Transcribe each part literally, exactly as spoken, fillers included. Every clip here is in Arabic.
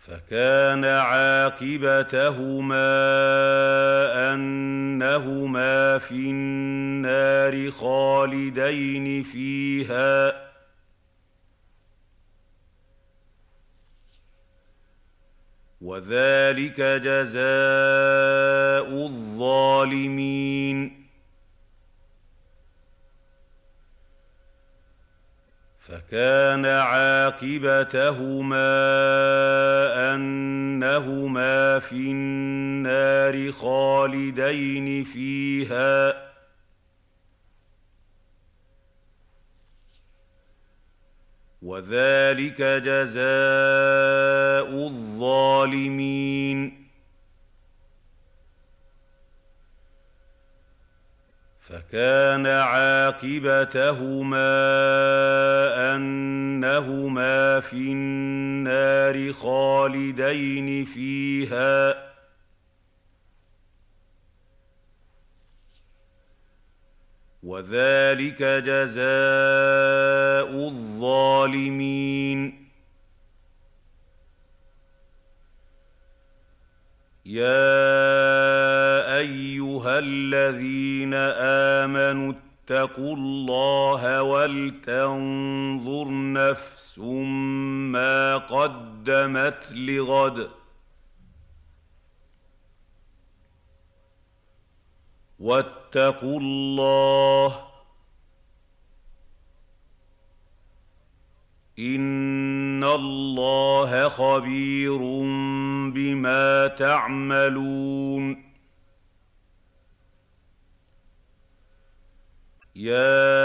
فكان عاقبتهما أنهما في النار خالدين فيها وذلك جزاء الظالمين. فكان عاقبتهما أنهما في النار خالدين فيها وذلك جزاء الظالمين. فكان عاقبتهما أنهما في النار خالدين فيها وذلك جزاء الظالمين. يا أيها الذين آمنوا اتقوا الله ولتنظر نفس ما قدمت لغد واتقوا الله إن الله خبير بما تعملون. يا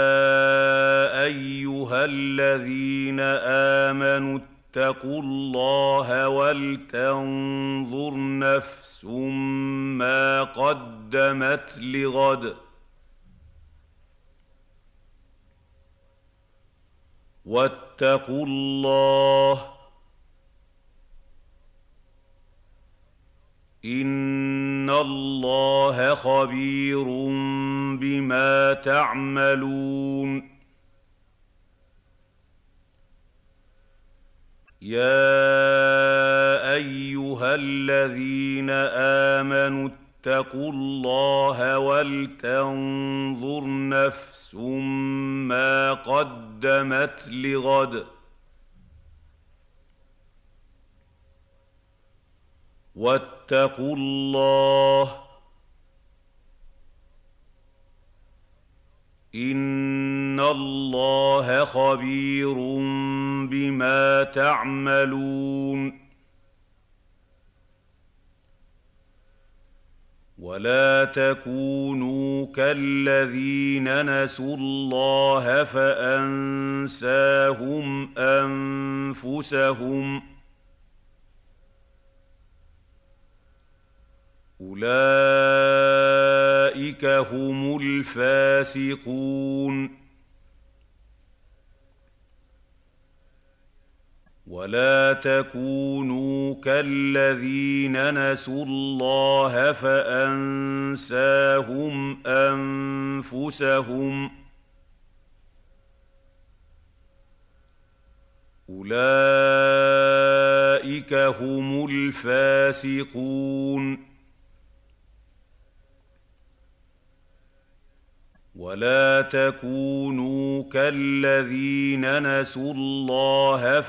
أيها الذين آمنوا اتقوا الله ولتنظر نفس ما قدمت لغد واتقوا الله إن الله خبير بما تعملون. يا أيها الذين آمنوا اتقوا الله ولتنظر نفس ما قدمت لغد واتقوا الله إن الله خبير بما تعملون. ولا تكونوا كالذين نسوا الله فأنساهم أنفسهم أولئك هم الفاسقون. ولا تكونوا كالذين نسوا الله فأنساهم أنفسهم أولئك هم الفاسقون. ولا تكونوا كالذين نسوا الله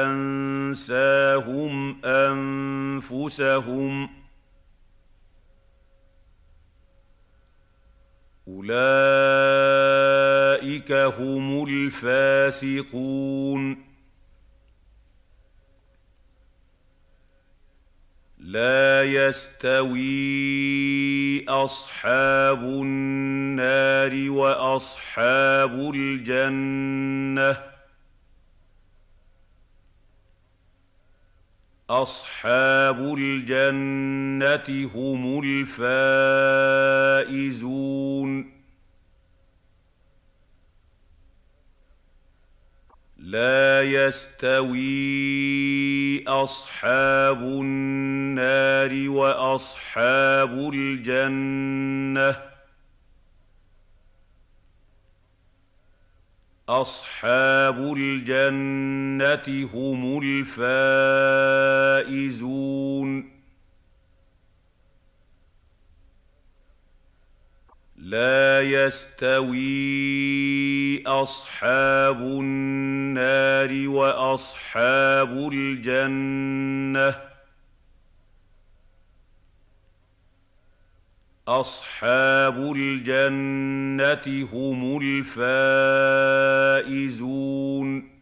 فأنساهم أنفسهم أولئك هم الفاسقون. لا يستوي أصحاب النار وأصحاب الجنة أصحاب الجنة هم الفائزون. لا يستوي أصحاب النار وأصحاب الجنة أصحاب الجنة هم الفائزون. الفائزون لا يستوي أصحاب النار وأصحاب الجنة أصحاب الجنة هم الفائزون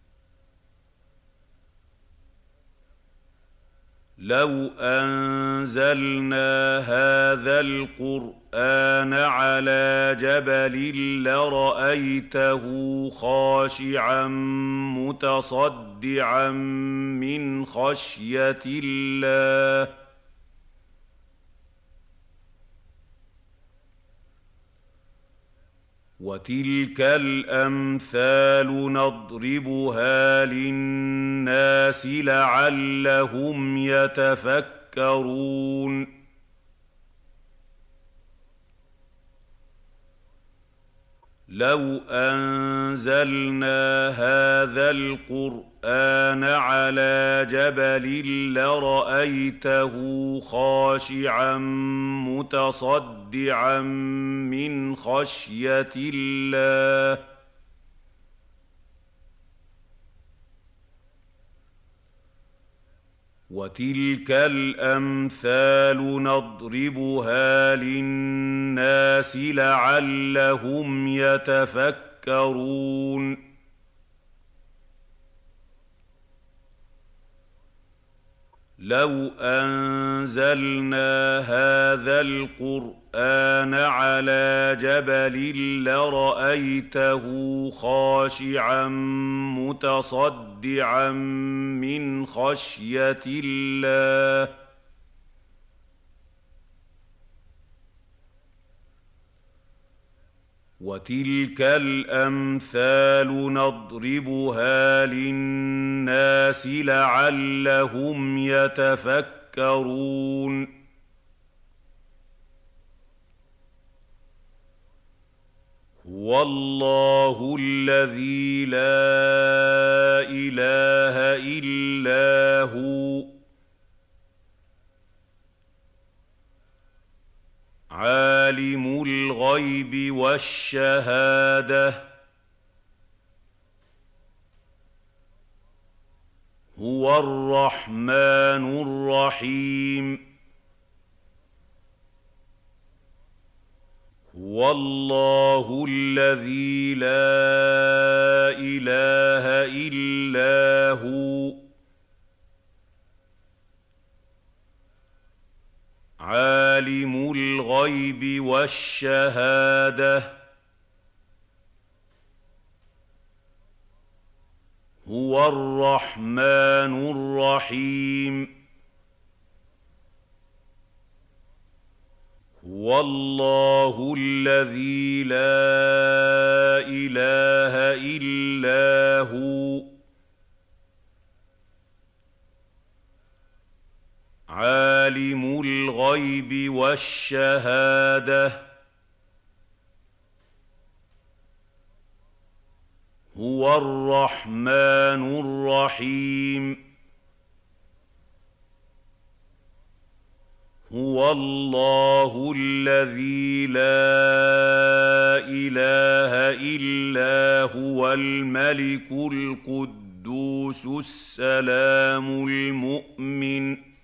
لو أنزلنا هذا القرآن على جبل لرأيته خاشعا متصدعا من خشية الله وتلك الأمثال نضربها للناس لعلهم يتفكرون لو أنزلنا هذا القرآن على جبل لرأيته خاشعا متصدعا من خشية الله وتلك الأمثال نضربها للناس لعلهم يتفكرون لو أنزلنا هذا القرآن على جبل لرأيته خاشعا متصدعا من خشية الله وتلك الأمثال نضربها للناس لعلهم يتفكرون هو الله الذي لا إله إلا هو عالم الغيب والشهادة هو الرحمن الرحيم هو الله الذي لا إله إلا هو عالم الغيب والشهادة هو الرحمن الرحيم هو الله الذي لا إله إلا هو عالم الغيب والشهادة هو الرحمن الرحيم هو الله الذي لا إله إلا هو الملك القدوس السلام المؤمن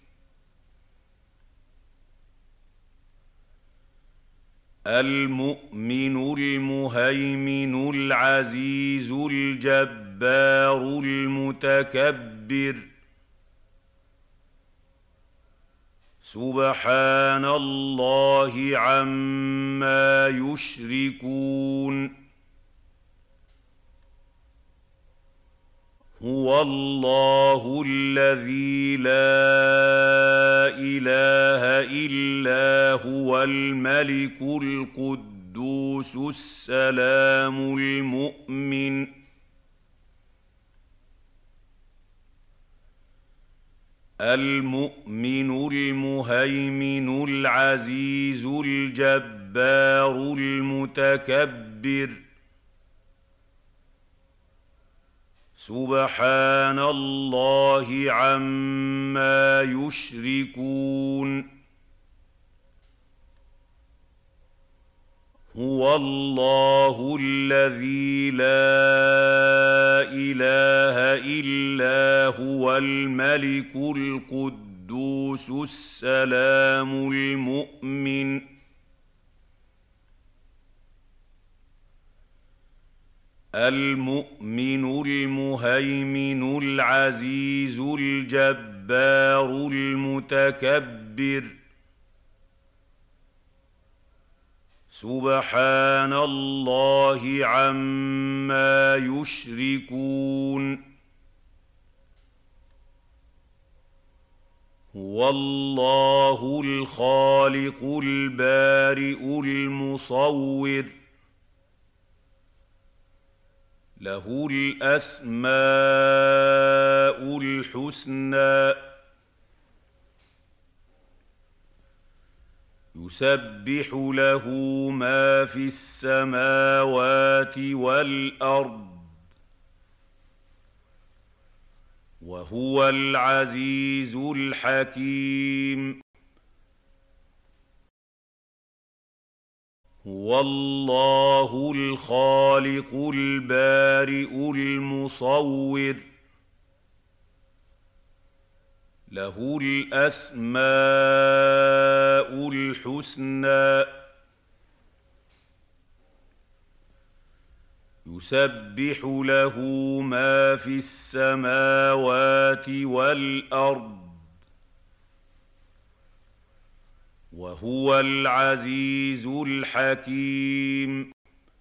المؤمن المهيمن العزيز الجبار المتكبر سبحان الله عما يشركون هو الله الذي لا إله إلا هو الملك القدوس السلام المؤمن المؤمن المهيمن العزيز الجبار المتكبر سبحان الله عما يشركون هو الله الذي لا إله إلا هو الملك القدوس السلام المؤمن المؤمن المهيمن العزيز الجبار المتكبر سبحان الله عما يشركون هو الله الخالق البارئ المصور له الأسماء الحسنى يسبح له ما في السماوات والأرض وهو العزيز الحكيم هو الله الخالق البارئ المصور له الأسماء الحسنى يسبح له ما في السماوات والأرض وهو العزيز الحكيم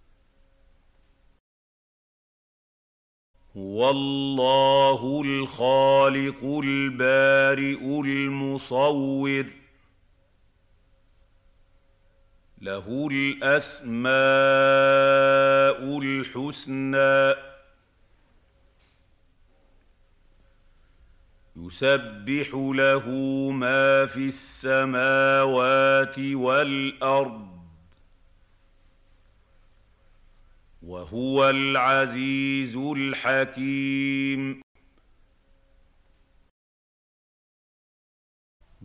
هو الله الخالق البارئ المصور له الأسماء الحسنى يسبح له ما في السماوات والأرض وهو العزيز الحكيم